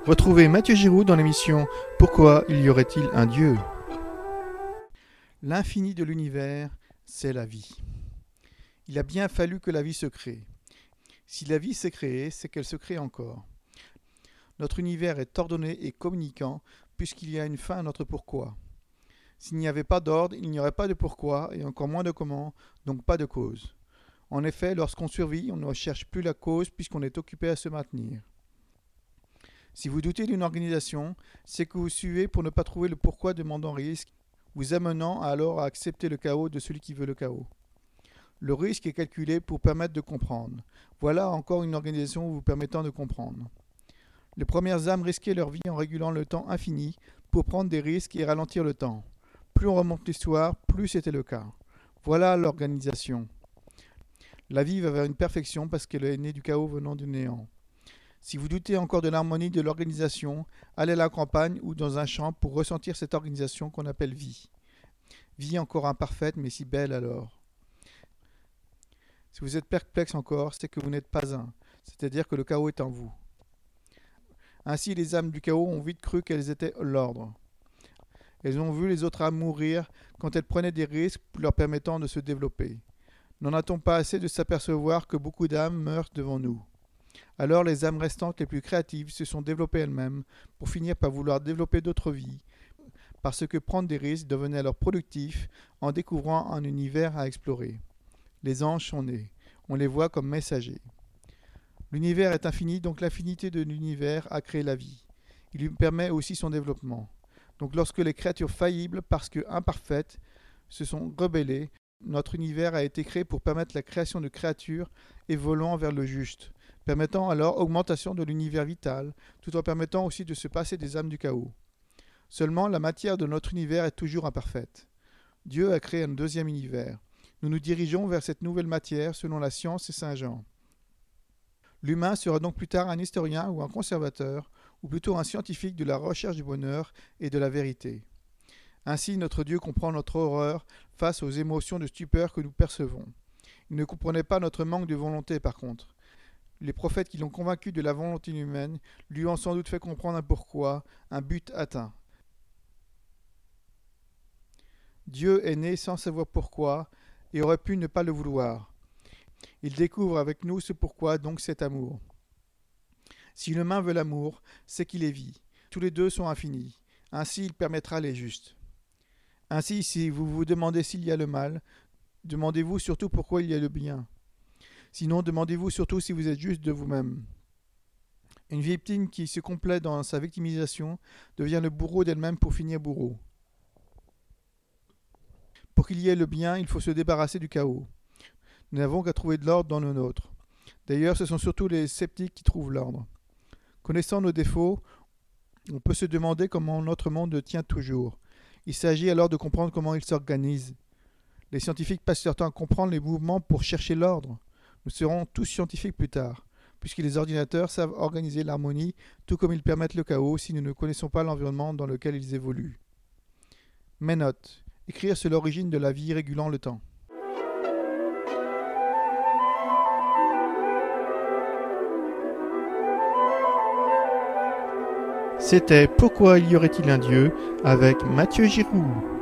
Retrouvez Mathieu Giroux dans l'émission Pourquoi y aurait-il un Dieu ? L'infini de l'univers, c'est la vie. Il a bien fallu que la vie se crée. Si la vie s'est créée, c'est qu'elle se crée encore. Notre univers est ordonné et communicant puisqu'il y a une fin à notre pourquoi. S'il n'y avait pas d'ordre, il n'y aurait pas de pourquoi et encore moins de comment, donc pas de cause. En effet, lorsqu'on survit, on ne recherche plus la cause puisqu'on est occupé à se maintenir. Si vous doutez d'une organisation, c'est que vous suivez pour ne pas trouver le pourquoi demandant risque, vous amenant alors à accepter le chaos de celui qui veut le chaos. Le risque est calculé pour permettre de comprendre. Voilà encore une organisation vous permettant de comprendre. Les premières âmes risquaient leur vie en régulant le temps infini pour prendre des risques et ralentir le temps. Plus on remonte l'histoire, plus c'était le cas. Voilà l'organisation. La vie va vers une perfection parce qu'elle est née du chaos venant du néant. Si vous doutez encore de l'harmonie de l'organisation, allez à la campagne ou dans un champ pour ressentir cette organisation qu'on appelle vie. Vie encore imparfaite mais si belle alors. Si vous êtes perplexe encore, c'est que vous n'êtes pas un, c'est-à-dire que le chaos est en vous. Ainsi les âmes du chaos ont vite cru qu'elles étaient l'ordre. Elles ont vu les autres âmes mourir quand elles prenaient des risques leur permettant de se développer. N'en a-t-on pas assez de s'apercevoir que beaucoup d'âmes meurent devant nous ? Alors les âmes restantes les plus créatives se sont développées elles-mêmes pour finir par vouloir développer d'autres vies, parce que prendre des risques devenait alors productif en découvrant un univers à explorer. Les anges sont nés, on les voit comme messagers. L'univers est infini, donc l'infinité de l'univers a créé la vie. Il lui permet aussi son développement. Donc lorsque les créatures faillibles, parce que imparfaites, se sont rebellées, notre univers a été créé pour permettre la création de créatures évoluant vers le juste, permettant alors augmentation de l'univers vital, tout en permettant aussi de se passer des âmes du chaos. Seulement, la matière de notre univers est toujours imparfaite. Dieu a créé un deuxième univers. Nous nous dirigeons vers cette nouvelle matière selon la science et Saint Jean. L'humain sera donc plus tard un historien ou un conservateur, ou plutôt un scientifique de la recherche du bonheur et de la vérité. Ainsi, notre Dieu comprend notre horreur face aux émotions de stupeur que nous percevons. Il ne comprenait pas notre manque de volonté par contre. Les prophètes qui l'ont convaincu de la volonté humaine lui ont sans doute fait comprendre un pourquoi, un but atteint. Dieu est né sans savoir pourquoi et aurait pu ne pas le vouloir. Il découvre avec nous ce pourquoi, donc cet amour. Si l'humain veut l'amour, c'est qu'il est vie. Tous les deux sont infinis. Ainsi, il permettra les justes. Ainsi, si vous vous demandez s'il y a le mal, demandez-vous surtout pourquoi il y a le bien. Sinon, demandez-vous surtout si vous êtes juste de vous-même. Une victime qui se complaît dans sa victimisation devient le bourreau d'elle-même pour finir bourreau. Pour qu'il y ait le bien, il faut se débarrasser du chaos. Nous n'avons qu'à trouver de l'ordre dans le nôtre. D'ailleurs, ce sont surtout les sceptiques qui trouvent l'ordre. Connaissant nos défauts, on peut se demander comment notre monde tient toujours. Il s'agit alors de comprendre comment il s'organise. Les scientifiques passent leur temps à comprendre les mouvements pour chercher l'ordre. Nous serons tous scientifiques plus tard, puisque les ordinateurs savent organiser l'harmonie, tout comme ils permettent le chaos si nous ne connaissons pas l'environnement dans lequel ils évoluent. Mes notes. Écrire sur l'origine de la vie régulant le temps. C'était Pourquoi y aurait-il un Dieu avec Mathieu Giroux.